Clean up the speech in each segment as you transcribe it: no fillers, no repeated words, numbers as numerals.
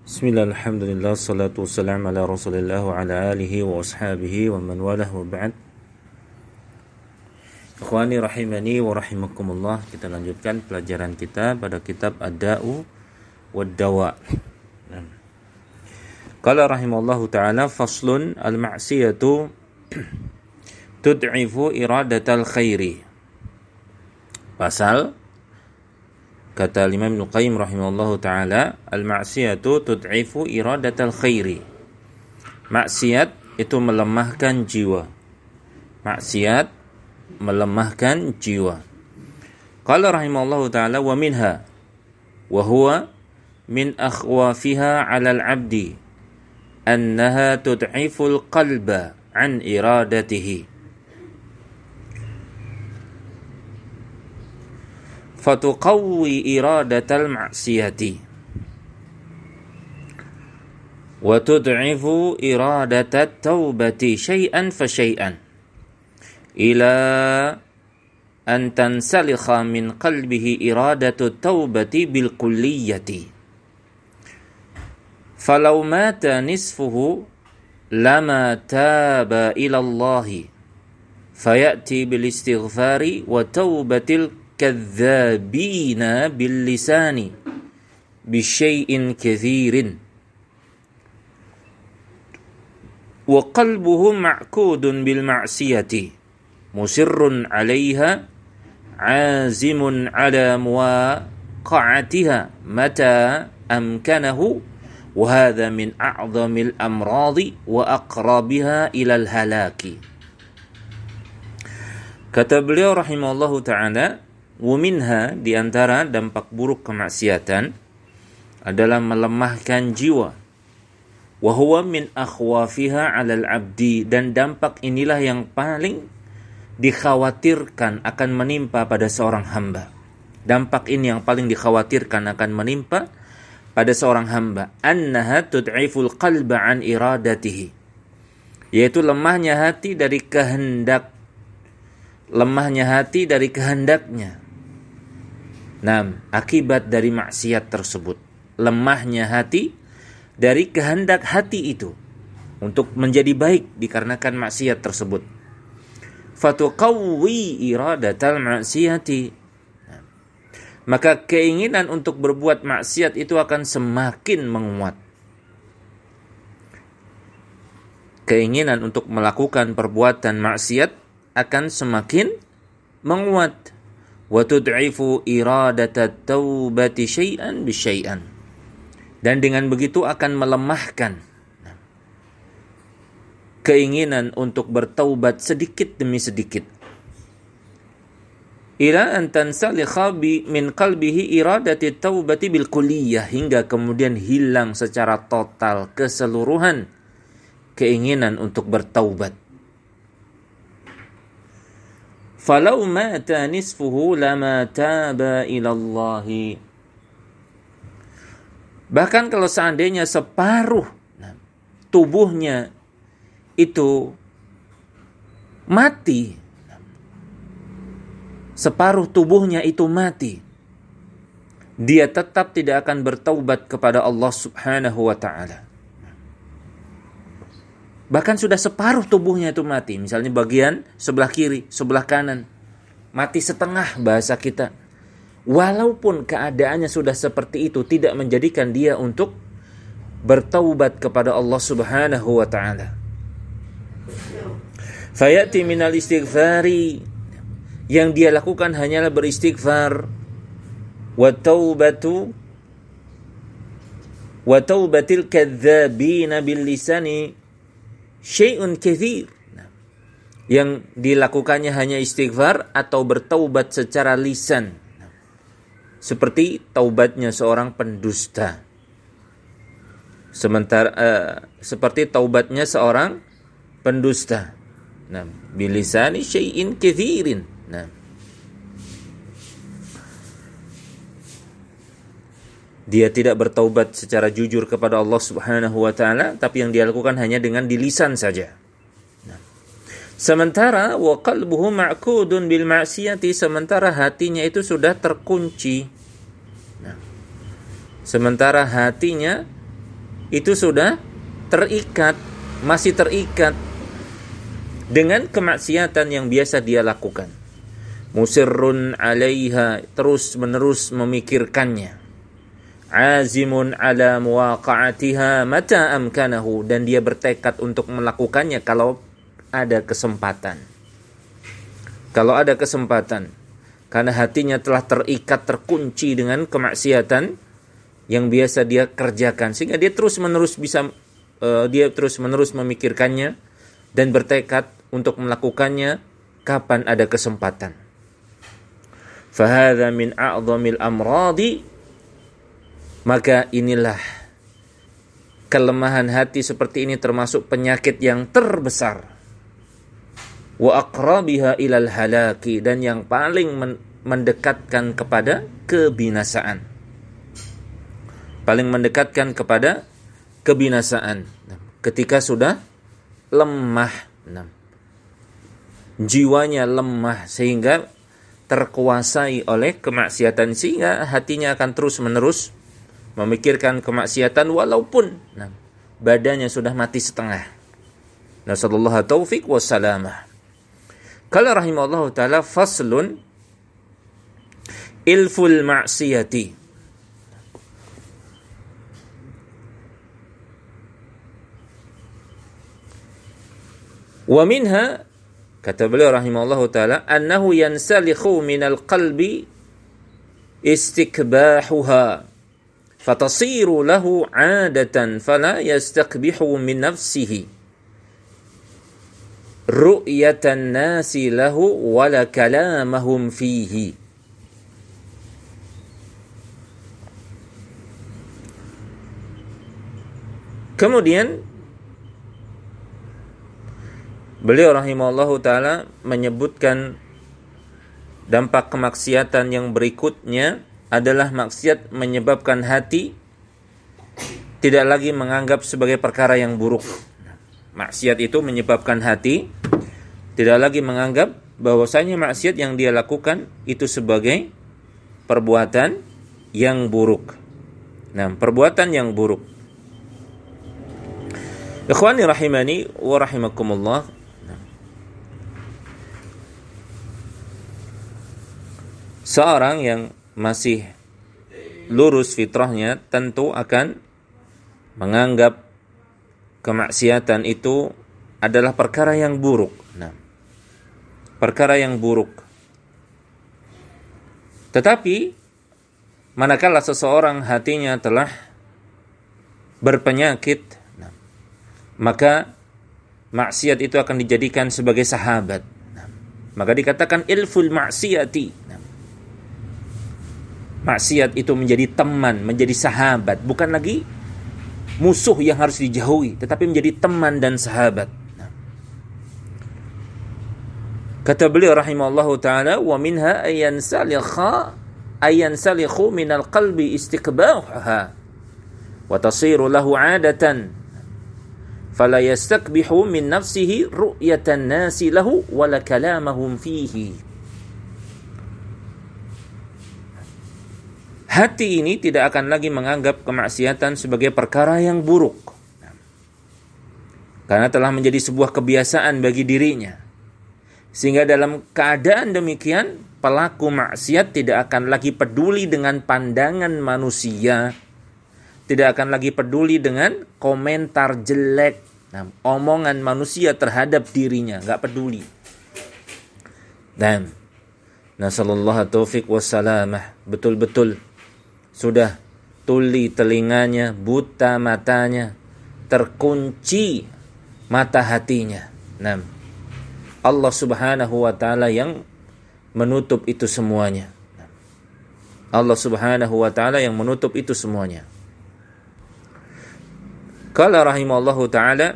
Bismillah, alhamdulillah, salatu wassalam ala rasulillah wa ala alihi wa ashabihi wa man walah wa ba'd. Ikhwani rahimani wa rahimakumullah. Kita lanjutkan pelajaran kita pada kitab Ad-Da'u wad-Dawa. Qala rahimallahu ta'ala, faslun al-ma'siyatu tud'ifu iradatal khairi. Pasal, kata Imam Ibnu Qayyim rahimahullahu ta'ala, al-ma'siyatu tud'ifu iradatal khairi. Maksiat itu melemahkan jiwa. Maksiat melemahkan jiwa. Qala rahimahullahu ta'ala, wa minha wa huwa min akhwafiha 'ala al-'abdi annaha tud'ifu al-qalba 'an iradatihi. Fatuqawwi iradatal ma'siyati wa tud'ifu iradatat taubati syai'an fa syai'an ila an tansalikha min qalbihi iradatu taubati bil kulliyati falau mata nisfuhu lama taba ila Allahi fayati bil istighfari wa taubatil kadzabina bil lisani bisyai'in kathirin wa qalbuhu ma'kudun bil ma'siyati musirrun 'alayha 'azimun 'ala muwaqa'atiha mata amkanahu wa hadha min a'zamil amradi wa aqrabiha ila al halaki. Kata beliau rahimahullahu ta'ala, Wuminha, di antara dampak buruk kemaksiatan adalah melemahkan jiwa. Wa huwa min akhwafiha 'alal 'abdi, dan dampak inilah yang paling dikhawatirkan akan menimpa pada seorang hamba. Dampak ini yang paling dikhawatirkan akan menimpa pada seorang hamba. Annaha tud'iful qalba 'an iradatihi, yaitu lemahnya hati dari kehendaknya. Akibat dari maksiat tersebut, lemahnya hati dari kehendak hati itu untuk menjadi baik dikarenakan maksiat tersebut. Fatuqawwi iradatal ma'siyati, maka keinginan untuk berbuat maksiat itu akan semakin menguat. Keinginan untuk melakukan perbuatan maksiat akan semakin menguat. Wa tud'ifu iradatat taubati syai'an bisyai'an, dan dengan begitu akan melemahkan keinginan untuk bertaubat sedikit demi sedikit. Ila an tansalikha min qalbihi iradati taubati bil kulliyah, hingga kemudian hilang secara total, keseluruhan keinginan untuk bertaubat. Falau mata nisfuhu lama taba ilallahi, bahkan kalau seandainya separuh tubuhnya itu mati, dia tetap tidak akan bertaubat kepada Allah subhanahu wa ta'ala. Bahkan sudah separuh tubuhnya itu mati, misalnya bagian sebelah kiri, sebelah kanan, mati setengah bahasa kita. Walaupun keadaannya sudah seperti itu, tidak menjadikan dia untuk bertaubat kepada Allah subhanahu wa ta'ala. Fayati minal istighfari, yang dia lakukan hanyalah beristighfar. Wa taubatil kadzabina bil lisani syai'un katsir, yang dilakukannya hanya istighfar atau bertaubat secara lisan, seperti taubatnya seorang pendusta. Seperti taubatnya seorang pendusta. Bilisani syai'in katsirin. Dia tidak bertaubat secara jujur kepada Allah subhanahu wa ta'ala, tapi yang dia lakukan hanya dengan di lisan saja. Sementara wa qalbuhu ma'kudun bil ma'siyati, sementara hatinya itu sudah terkunci. Sementara hatinya itu sudah masih terikat dengan kemaksiatan yang biasa dia lakukan. Musirrun 'alaiha, terus-menerus memikirkannya. Azimun 'ala muwaqa'atiha mata amkanahu, dan dia bertekad untuk melakukannya kalau ada kesempatan. Kalau ada kesempatan, karena hatinya telah terikat, terkunci dengan kemaksiatan yang biasa dia kerjakan, sehingga dia terus-menerus memikirkannya dan bertekad untuk melakukannya kapan ada kesempatan. Fahadha min a'zamil amradi, maka inilah kelemahan hati seperti ini termasuk penyakit yang terbesar. Wa aqrabiha ilal halaki, dan yang paling mendekatkan kepada kebinasaan. Paling mendekatkan kepada kebinasaan ketika sudah lemah, jiwanya lemah sehingga terkuasai oleh kemaksiatan, sehingga hatinya akan terus-menerus memikirkan kemaksiatan walaupun badannya sudah mati setengah. Nasallallahu taufiq wassalamah. Qala rahimahullahu ta'ala, faslun ilful ma'siyati. Wa minha, kata beliau rahimahullahu ta'ala, annahu yansalikhu minal qalbi istikbahuha fatasiru lahu 'adatan fala yastakbihu min nafsihi ru'yatan nasi lahu wala kalamahum fihi. Kemudian beliau rahimahullahu ta'ala menyebutkan dampak kemaksiatan yang berikutnya adalah maksiat menyebabkan hati tidak lagi menganggap sebagai perkara yang buruk. Maksiat itu menyebabkan hati tidak lagi menganggap bahwasanya maksiat yang dia lakukan itu sebagai perbuatan yang buruk. Perbuatan yang buruk. Ikhwani rahimani wa rahimakumullah. Seorang yang masih lurus fitrahnya tentu akan menganggap kemaksiatan itu adalah perkara yang buruk. Perkara yang buruk. Tetapi manakala seseorang hatinya telah berpenyakit, maka maksiat itu akan dijadikan sebagai sahabat. Maka dikatakan ilful maksiyati. Maksiat itu menjadi teman, menjadi sahabat, bukan lagi musuh yang harus dijauhi, tetapi menjadi teman dan sahabat. Kata beliau rahimahullahu ta'ala, wa minha ayansalikhu minal qalbi istiqbahuha wa tasiru lahu 'adatan fala yastakbihu min nafsihi ru'yatan nasi lahu wala kalamahum fihi. Hati ini tidak akan lagi menganggap kemaksiatan sebagai perkara yang buruk, karena telah menjadi sebuah kebiasaan bagi dirinya. Sehingga dalam keadaan demikian, pelaku maksiat tidak akan lagi peduli dengan pandangan manusia, tidak akan lagi peduli dengan komentar jelek, omongan manusia terhadap dirinya, gak peduli. Dan nasallallahu taufiq wassalamah, betul-betul sudah tuli telinganya, buta matanya, terkunci mata hatinya. Allah subhanahu wa ta'ala yang menutup itu semuanya. Allah subhanahu wa ta'ala yang menutup itu semuanya. Qala rahimahullahu ta'ala,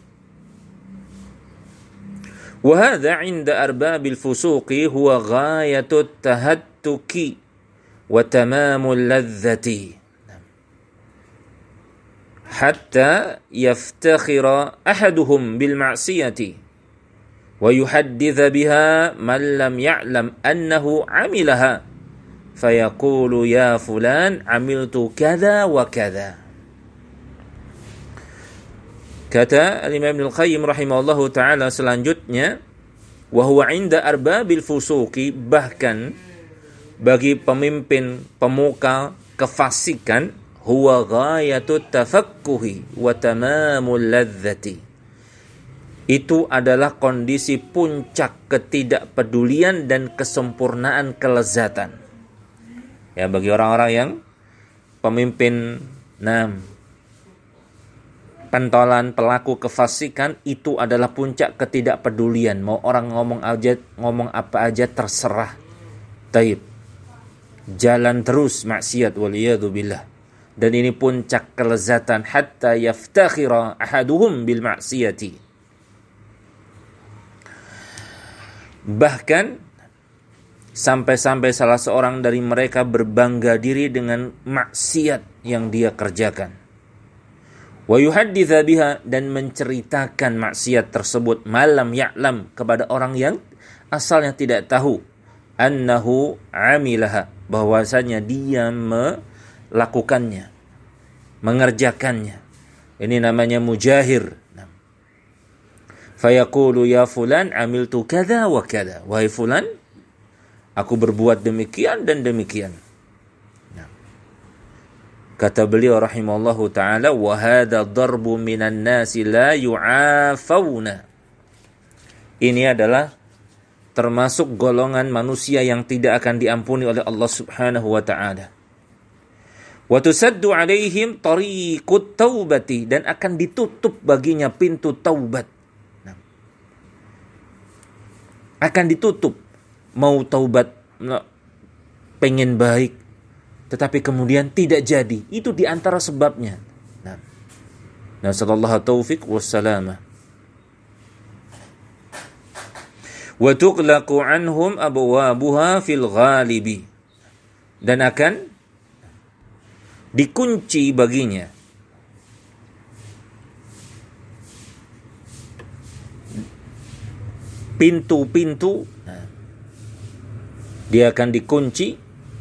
wa hadha 'inda arbabil fusuqi huwa ghayatut tahattuki wa tamamul ladzati hatta yaftakhira ahaduhum bil ma'siyati wa yuhadditha biha man lam ya'lam annahu 'amilaha fayaqulu ya fulan 'amiltu kadza wa kadza. Kata Imam Ibnul Qayyim rahimahullahu taala selanjutnya, wa huwa 'inda arbabil fusuqi, bahkan bagi pemimpin pemuka kefasikan, huwa ghayatut tafakkuhi wa tamamul ladzati, itu adalah kondisi puncak ketidakpedulian dan kesempurnaan kelezatan. Ya, bagi orang-orang yang pemimpin pentolan pelaku kefasikan, itu adalah puncak ketidakpedulian. Mau orang ngomong apa aja terserah. Taib. Jalan terus maksiat waliyadu billah. Dan ini puncak kelezatan, hatta yaftakhira ahaduhum bil maksiyati. Bahkan sampai-sampai salah seorang dari mereka berbangga diri dengan maksiat yang dia kerjakan. Wa yuhadditha biha, dan menceritakan maksiat tersebut, malam ya'lam, kepada orang yang asalnya tidak tahu, annahu amilaha, bahwasanya dia melakukannya, mengerjakannya. Ini namanya mujahir. Fayaqulu ya fulan amiltu kadza wa kadza. Wahai fulan, aku berbuat demikian dan demikian. Kata beliau rahimallahu taala, wa hadza darbu minan nasi la yu'afawna. Ini adalah termasuk golongan manusia yang tidak akan diampuni oleh Allah Subhanahu wa taala. Wa tusaddu alaihim tariqut taubati, dan akan ditutup baginya pintu taubat. Akan ditutup. Mau taubat, pengen baik, tetapi kemudian tidak jadi. Itu di antara sebabnya. Nasallallahu taufiq wassalamah. Wa tughlaqu anhum abwabuha fil ghalibi, dan akan dikunci baginya pintu-pintu. Dia akan dikunci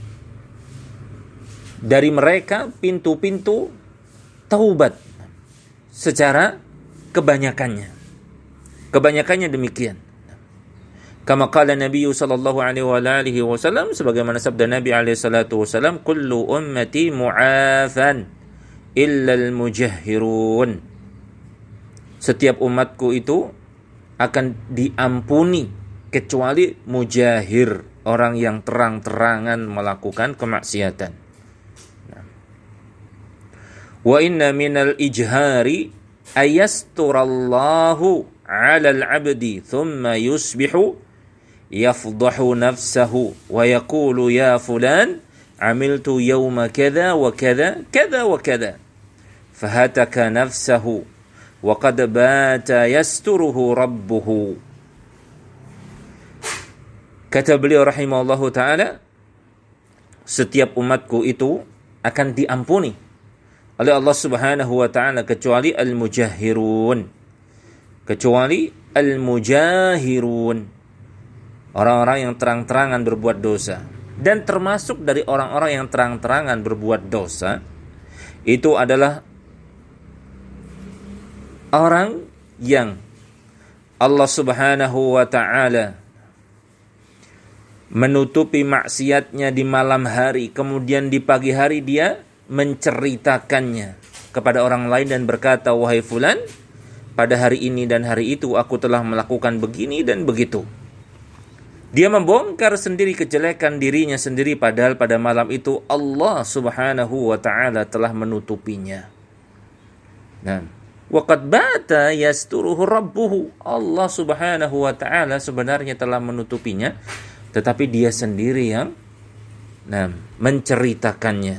dari mereka pintu-pintu taubat secara kebanyakannya demikian. Kama qala Nabi sallallahu alaihi wasallam, sebagaimana sabda Nabi alaihi salatu wasallam, kullu ummati mu'afan illa al-mujahhirun. Setiap umatku itu akan diampuni kecuali mujahir, orang yang terang-terangan melakukan kemaksiatan. Wa inna minal ijhari ayasturallahu 'alal 'abdi thumma yusbihu yafdahu nafsahu wa yaqulu ya fulan amiltu yawma kadha wa kadha kadha wa kadha fahataka nafsahu wa qad bata yasturuhu rabbuhu. Kata beliau rahimahullahu ta'ala, setiap umatku itu akan diampuni oleh Allah subhanahu wa ta'ala kecuali al-mujahirun. Orang-orang yang terang-terangan berbuat dosa. Dan termasuk dari orang-orang yang terang-terangan berbuat dosa, itu adalah orang yang Allah subhanahu wa ta'ala menutupi maksiatnya di malam hari, kemudian di pagi hari dia menceritakannya kepada orang lain dan berkata, wahai fulan, pada hari ini dan hari itu aku telah melakukan begini dan begitu. Dia membongkar sendiri kejelekan dirinya sendiri, padahal pada malam itu Allah subhanahu wa ta'ala telah menutupinya. Nah, waqad bata yasturuhu rabbuhu, Allah subhanahu wa ta'ala sebenarnya telah menutupinya, tetapi dia sendiri yang menceritakannya.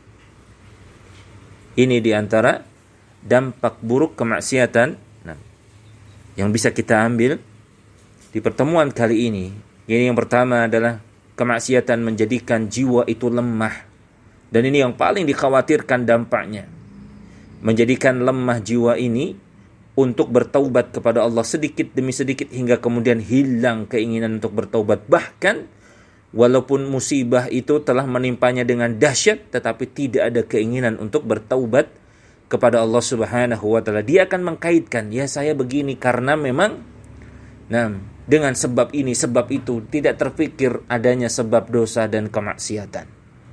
Ini diantara dampak buruk kemaksiatan yang bisa kita ambil di pertemuan kali ini. Ini yang pertama adalah kemaksiatan menjadikan jiwa itu lemah. Dan ini yang paling dikhawatirkan dampaknya. Menjadikan lemah jiwa ini untuk bertaubat kepada Allah sedikit demi sedikit hingga kemudian hilang keinginan untuk bertaubat. Bahkan walaupun musibah itu telah menimpanya dengan dahsyat, tetapi tidak ada keinginan untuk bertaubat kepada Allah Subhanahu wa taala, dia akan mengkaitkan, ya saya begini karena memang dengan sebab ini, sebab itu, tidak terpikir adanya sebab dosa dan kemaksiatan.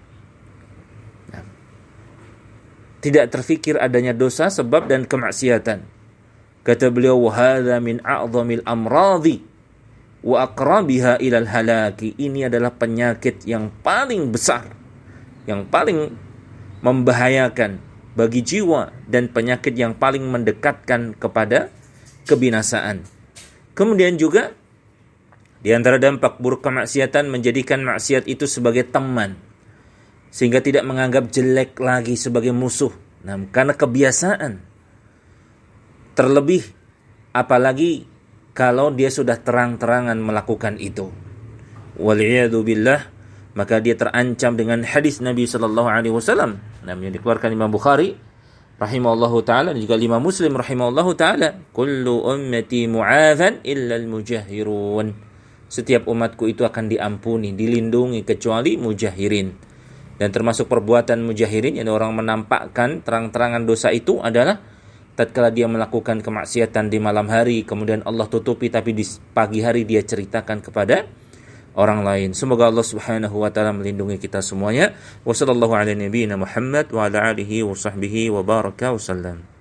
Tidak terfikir adanya dosa, sebab dan kemaksiatan. Kata beliau, "Hadza min a'dhamil amradhi wa aqrabiha ilal halaki." Ini adalah penyakit yang paling besar, yang paling membahayakan bagi jiwa, dan penyakit yang paling mendekatkan kepada kebinasaan. Kemudian juga di antara dampak buruk kemaksiatan, menjadikan maksiat itu sebagai teman, sehingga tidak menganggap jelek lagi sebagai musuh. Karena kebiasaan. Terlebih apalagi kalau dia sudah terang-terangan melakukan itu. Wal'iyadu billah, maka dia terancam dengan hadis Nabi sallallahu alaihi wasallam yang dikeluarkan Imam Bukhari rahimahullahu taala dan juga Imam Muslim rahimahullahu taala, kullu ummati mu'adzan illa al-mujahhirun. Setiap umatku itu akan diampuni, dilindungi kecuali mujahirin. Dan termasuk perbuatan mujahirin, yang orang menampakkan terang-terangan dosa itu adalah tatkala dia melakukan kemaksiatan di malam hari, kemudian Allah tutupi, tapi di pagi hari dia ceritakan kepada orang lain. Semoga Allah Subhanahu wa taala melindungi kita semuanya. Wassallallahu ala nabiyyina Muhammad wa ala alihi wa sahbihi wa baraka wa sallam.